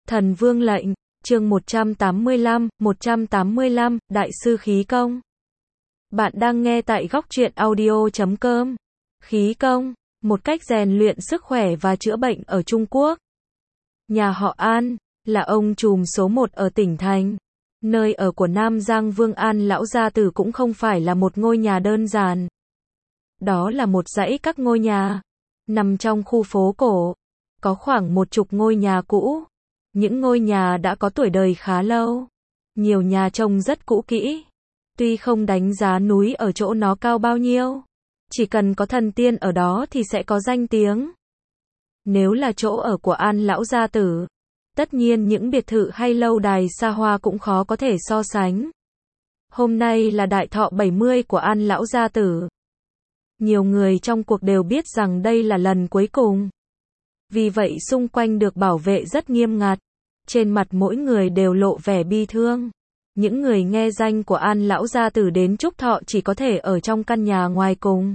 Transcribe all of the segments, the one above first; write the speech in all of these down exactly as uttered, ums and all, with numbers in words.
Thần Vương lệnh, chương một trăm tám mươi lăm, một trăm tám mươi lăm, Đại sư khí công. Bạn đang nghe tại góc truyện audio chấm com. Khí công, một cách rèn luyện sức khỏe và chữa bệnh ở Trung Quốc. Nhà họ An, là ông trùm số một ở tỉnh thành. Nơi ở của Nam Giang Vương An Lão Gia Tử cũng không phải là một ngôi nhà đơn giản. Đó là một dãy các ngôi nhà, nằm trong khu phố cổ. Có khoảng một chục ngôi nhà cũ. Những ngôi nhà đã có tuổi đời khá lâu. Nhiều nhà trông rất cũ kỹ. Tuy không đánh giá núi ở chỗ nó cao bao nhiêu, chỉ cần có thần tiên ở đó thì sẽ có danh tiếng. Nếu là chỗ ở của An Lão Gia Tử, tất nhiên những biệt thự hay lâu đài xa hoa cũng khó có thể so sánh. Hôm nay là đại thọ bảy mươi của An Lão Gia Tử. Nhiều người trong cuộc đều biết rằng đây là lần cuối cùng. Vì vậy xung quanh được bảo vệ rất nghiêm ngặt. Trên mặt mỗi người đều lộ vẻ bi thương. Những người nghe danh của An Lão Gia Tử đến chúc thọ chỉ có thể ở trong căn nhà ngoài cùng.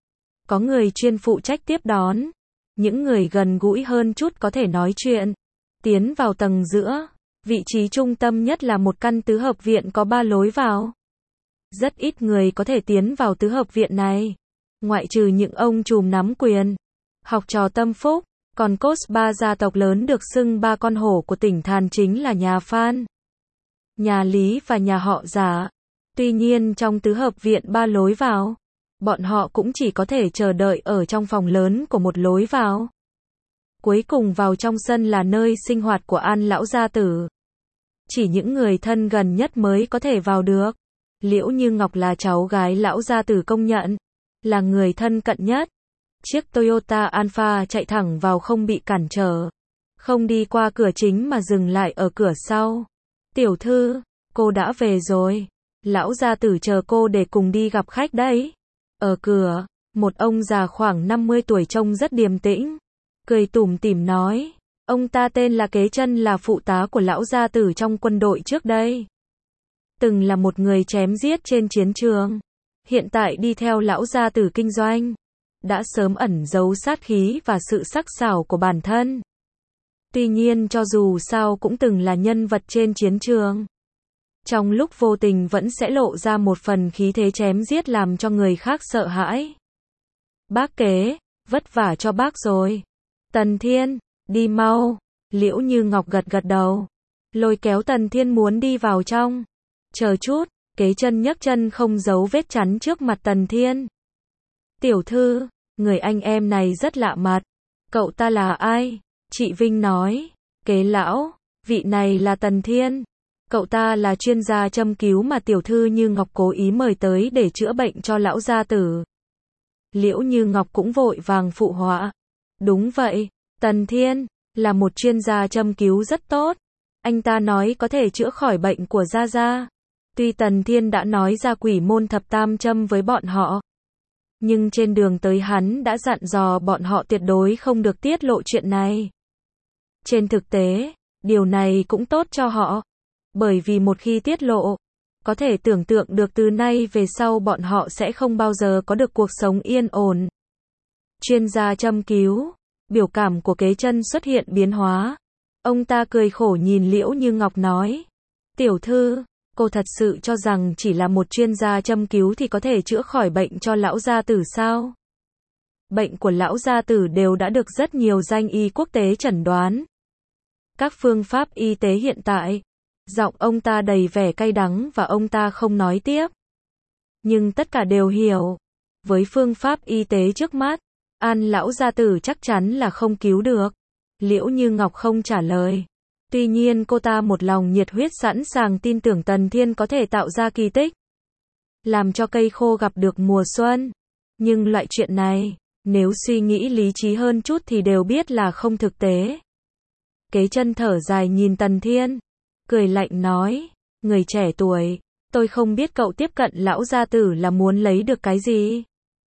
Có người chuyên phụ trách tiếp đón. Những người gần gũi hơn chút có thể nói chuyện. Tiến vào tầng giữa, vị trí trung tâm nhất là một căn tứ hợp viện có ba lối vào. Rất ít người có thể tiến vào tứ hợp viện này. Ngoại trừ những ông trùm nắm quyền, học trò tâm phúc. Còn cốt ba gia tộc lớn được xưng ba con hổ của tỉnh Thàn chính là nhà Phan, nhà Lý và nhà họ Giả. Tuy nhiên trong tứ hợp viện ba lối vào, bọn họ cũng chỉ có thể chờ đợi ở trong phòng lớn của một lối vào. Cuối cùng vào trong sân là nơi sinh hoạt của An Lão Gia Tử. Chỉ những người thân gần nhất mới có thể vào được. Liễu Như Ngọc là cháu gái Lão Gia Tử công nhận, là người thân cận nhất. Chiếc Toyota Alpha chạy thẳng vào không bị cản trở. Không đi qua cửa chính mà dừng lại ở cửa sau. Tiểu thư, cô đã về rồi. Lão Gia Tử chờ cô để cùng đi gặp khách đấy. Ở cửa, một ông già khoảng năm mươi tuổi trông rất điềm tĩnh. Cười tủm tỉm nói. Ông ta tên là Kế Chân, là phụ tá của Lão Gia Tử trong quân đội trước đây. Từng là một người chém giết trên chiến trường. Hiện tại đi theo Lão Gia Tử kinh doanh. Đã sớm ẩn giấu sát khí và sự sắc sảo của bản thân. Tuy nhiên cho dù sao cũng từng là nhân vật trên chiến trường. Trong lúc vô tình vẫn sẽ lộ ra một phần khí thế chém giết làm cho người khác sợ hãi. Bác Kế, vất vả cho bác rồi. Tần Thiên, đi mau. Liễu Như Ngọc gật gật đầu. Lôi kéo Tần Thiên muốn đi vào trong. Chờ chút, Kế Chân nhấc chân không giấu vết chắn trước mặt Tần Thiên. Tiểu thư, người anh em này rất lạ mặt. Cậu ta là ai? Chị Vinh nói. Kế lão, vị này là Tần Thiên. Cậu ta là chuyên gia châm cứu mà tiểu thư Như Ngọc cố ý mời tới để chữa bệnh cho Lão Gia Tử. Liễu Như Ngọc cũng vội vàng phụ họa. Đúng vậy, Tần Thiên là một chuyên gia châm cứu rất tốt. Anh ta nói có thể chữa khỏi bệnh của Gia Gia. Tuy Tần Thiên đã nói ra quỷ môn thập tam châm với bọn họ, nhưng trên đường tới hắn đã dặn dò bọn họ tuyệt đối không được tiết lộ chuyện này. Trên thực tế, điều này cũng tốt cho họ. Bởi vì một khi tiết lộ, có thể tưởng tượng được từ nay về sau bọn họ sẽ không bao giờ có được cuộc sống yên ổn. Chuyên gia châm cứu, biểu cảm của Kế Chân xuất hiện biến hóa. Ông ta cười khổ nhìn Liễu Như Ngọc nói. Tiểu thư, cô thật sự cho rằng chỉ là một chuyên gia châm cứu thì có thể chữa khỏi bệnh cho Lão Gia Tử sao? Bệnh của Lão Gia Tử đều đã được rất nhiều danh y quốc tế chẩn đoán. Các phương pháp y tế hiện tại. Giọng ông ta đầy vẻ cay đắng và ông ta không nói tiếp. Nhưng tất cả đều hiểu. Với phương pháp y tế trước mắt, An Lão Gia Tử chắc chắn là không cứu được. Liễu Như Ngọc không trả lời. Tuy nhiên cô ta một lòng nhiệt huyết sẵn sàng tin tưởng Tần Thiên có thể tạo ra kỳ tích. Làm cho cây khô gặp được mùa xuân. Nhưng loại chuyện này, nếu suy nghĩ lý trí hơn chút thì đều biết là không thực tế. Kế Chân thở dài nhìn Tần Thiên. Cười lạnh nói. Người trẻ tuổi, tôi không biết cậu tiếp cận Lão Gia Tử là muốn lấy được cái gì.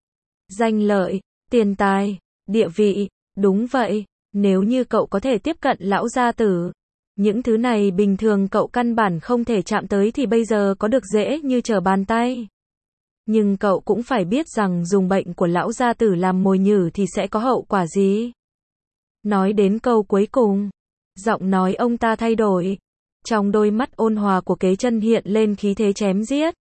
Danh lợi, tiền tài, địa vị, đúng vậy. Nếu như cậu có thể tiếp cận Lão Gia Tử, những thứ này bình thường cậu căn bản không thể chạm tới thì bây giờ có được dễ như trở bàn tay. Nhưng cậu cũng phải biết rằng dùng bệnh của Lão Gia Tử làm mồi nhử thì sẽ có hậu quả gì. Nói đến câu cuối cùng, Giọng nói ông ta thay đổi. Trong đôi mắt ôn hòa của Kế Chân hiện lên khí thế chém giết.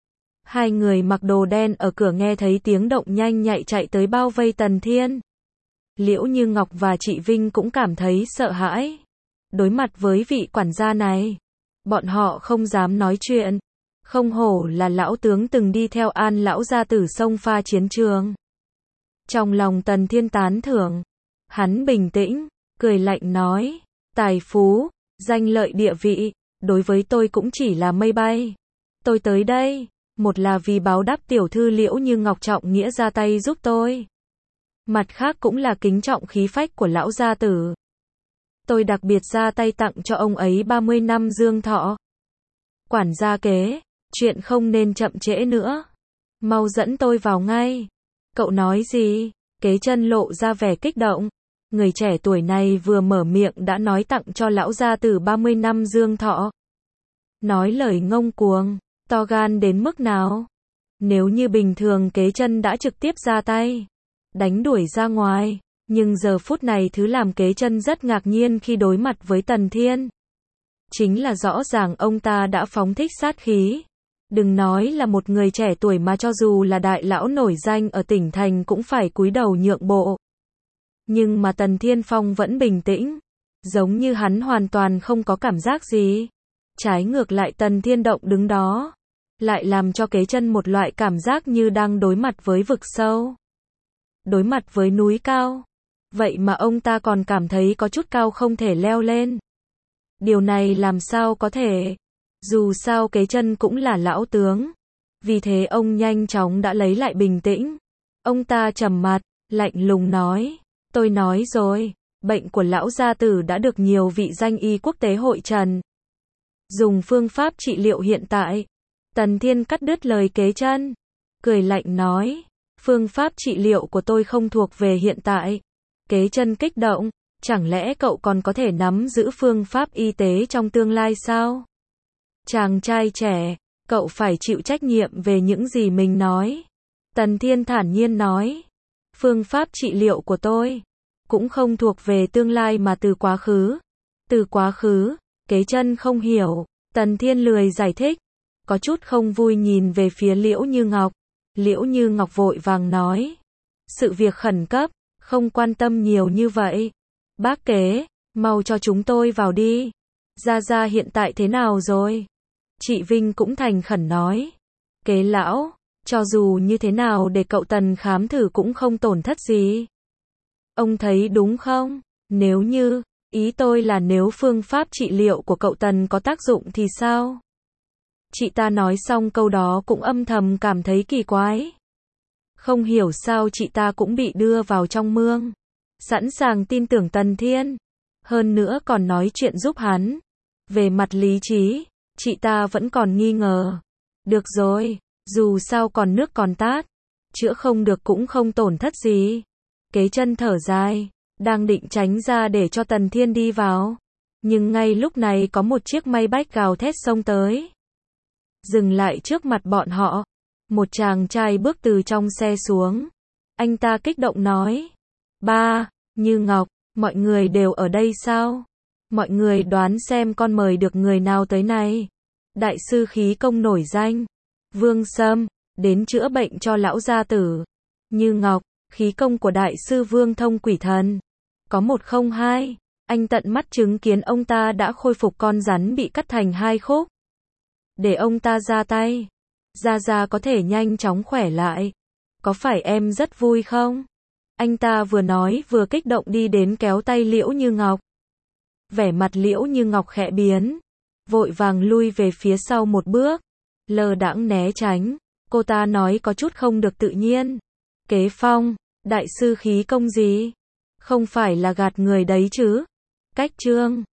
Hai người mặc đồ đen ở cửa nghe thấy tiếng động nhanh nhạy chạy tới bao vây Tần Thiên. Liễu Như Ngọc và chị Vinh cũng cảm thấy sợ hãi. Đối mặt với vị quản gia này, bọn họ không dám nói chuyện. Không hổ là lão tướng từng đi theo An lão gia tử xông pha chiến trường. Trong lòng Tần Thiên tán thưởng, hắn bình tĩnh, cười lạnh nói, tài phú, danh lợi địa vị, đối với tôi cũng chỉ là mây bay. Tôi tới đây, một là vì báo đáp tiểu thư Liễu Như Ngọc trọng nghĩa ra tay giúp tôi. Mặt khác cũng là kính trọng khí phách của lão gia tử. Tôi đặc biệt ra tay tặng cho ông ấy ba mươi năm dương thọ. Quản gia Kế, chuyện không nên chậm trễ nữa. Mau dẫn tôi vào ngay. Cậu nói gì? Kế Chân lộ ra vẻ kích động. Người trẻ tuổi này vừa mở miệng đã nói tặng cho lão gia tử ba mươi năm dương thọ. Nói lời ngông cuồng, to gan đến mức nào? Nếu như bình thường Kế Chân đã trực tiếp ra tay, đánh đuổi ra ngoài. Nhưng giờ phút này thứ làm Kế Chân rất ngạc nhiên khi đối mặt với Tần Thiên. Chính là rõ ràng ông ta đã phóng thích sát khí. Đừng nói là một người trẻ tuổi mà cho dù là đại lão nổi danh ở tỉnh thành cũng phải cúi đầu nhượng bộ. Nhưng mà Tần Thiên Phong vẫn bình tĩnh. Giống như hắn hoàn toàn không có cảm giác gì. Trái ngược lại Tần Thiên động đứng đó. Lại làm cho Kế Chân một loại cảm giác như đang đối mặt với vực sâu. Đối mặt với núi cao. Vậy mà ông ta còn cảm thấy có chút cao không thể leo lên. Điều này làm sao có thể? Dù sao Kế Chân cũng là lão tướng. Vì thế ông nhanh chóng đã lấy lại bình tĩnh. Ông ta trầm mặt, lạnh lùng nói. Tôi nói rồi, bệnh của lão gia tử đã được nhiều vị danh y quốc tế hội trần. Dùng phương pháp trị liệu hiện tại. Tần Thiên cắt đứt lời Kế Chân. Cười lạnh nói. Phương pháp trị liệu của tôi không thuộc về hiện tại. Kế Chân kích động. Chẳng lẽ cậu còn có thể nắm giữ phương pháp y tế trong tương lai sao? Chàng trai trẻ, cậu phải chịu trách nhiệm về những gì mình nói. Tần Thiên thản nhiên nói. Phương pháp trị liệu của tôi cũng không thuộc về tương lai mà từ quá khứ. Từ quá khứ, Kế Chân không hiểu. Tần Thiên lười giải thích. Có chút không vui nhìn về phía Liễu Như Ngọc. Liễu Như Ngọc vội vàng nói. Sự việc khẩn cấp, không quan tâm nhiều như vậy. Bác Kế, mau cho chúng tôi vào đi. Gia Gia hiện tại thế nào rồi? Chị Vinh cũng thành khẩn nói. Kế lão, cho dù như thế nào để cậu Tần khám thử cũng không tổn thất gì. Ông thấy đúng không? Nếu như, ý tôi là nếu phương pháp trị liệu của cậu Tần có tác dụng thì sao? Chị ta nói xong câu đó cũng âm thầm cảm thấy kỳ quái. Không hiểu sao chị ta cũng bị đưa vào trong mương. Sẵn sàng tin tưởng Tần Thiên. Hơn nữa còn nói chuyện giúp hắn. Về mặt lý trí, chị ta vẫn còn nghi ngờ. Được rồi, dù sao còn nước còn tát. Chữa không được cũng không tổn thất gì. Kế Chân thở dài, đang định tránh ra để cho Tần Thiên đi vào. Nhưng ngay lúc này có một chiếc may bách gào thét xông tới. Dừng lại trước mặt bọn họ. Một chàng trai bước từ trong xe xuống. Anh ta kích động nói. Ba, Như Ngọc, mọi người đều ở đây sao? Mọi người đoán xem con mời được người nào tới này. Đại sư khí công nổi danh. Vương Sâm, đến chữa bệnh cho lão gia tử. Như Ngọc, khí công của đại sư Vương thông quỷ thần. Có một không hai, anh tận mắt chứng kiến ông ta đã khôi phục con rắn bị cắt thành hai khúc. Để ông ta ra tay. Gia Gia có thể nhanh chóng khỏe lại. Có phải em rất vui không? Anh ta vừa nói vừa kích động đi đến kéo tay Liễu Như Ngọc. Vẻ mặt Liễu Như Ngọc khẽ biến. Vội vàng lui về phía sau một bước. Lơ đãng né tránh. Cô ta nói có chút không được tự nhiên. Kế Phong, đại sư khí công gì? Không phải là gạt người đấy chứ? Cách Trương,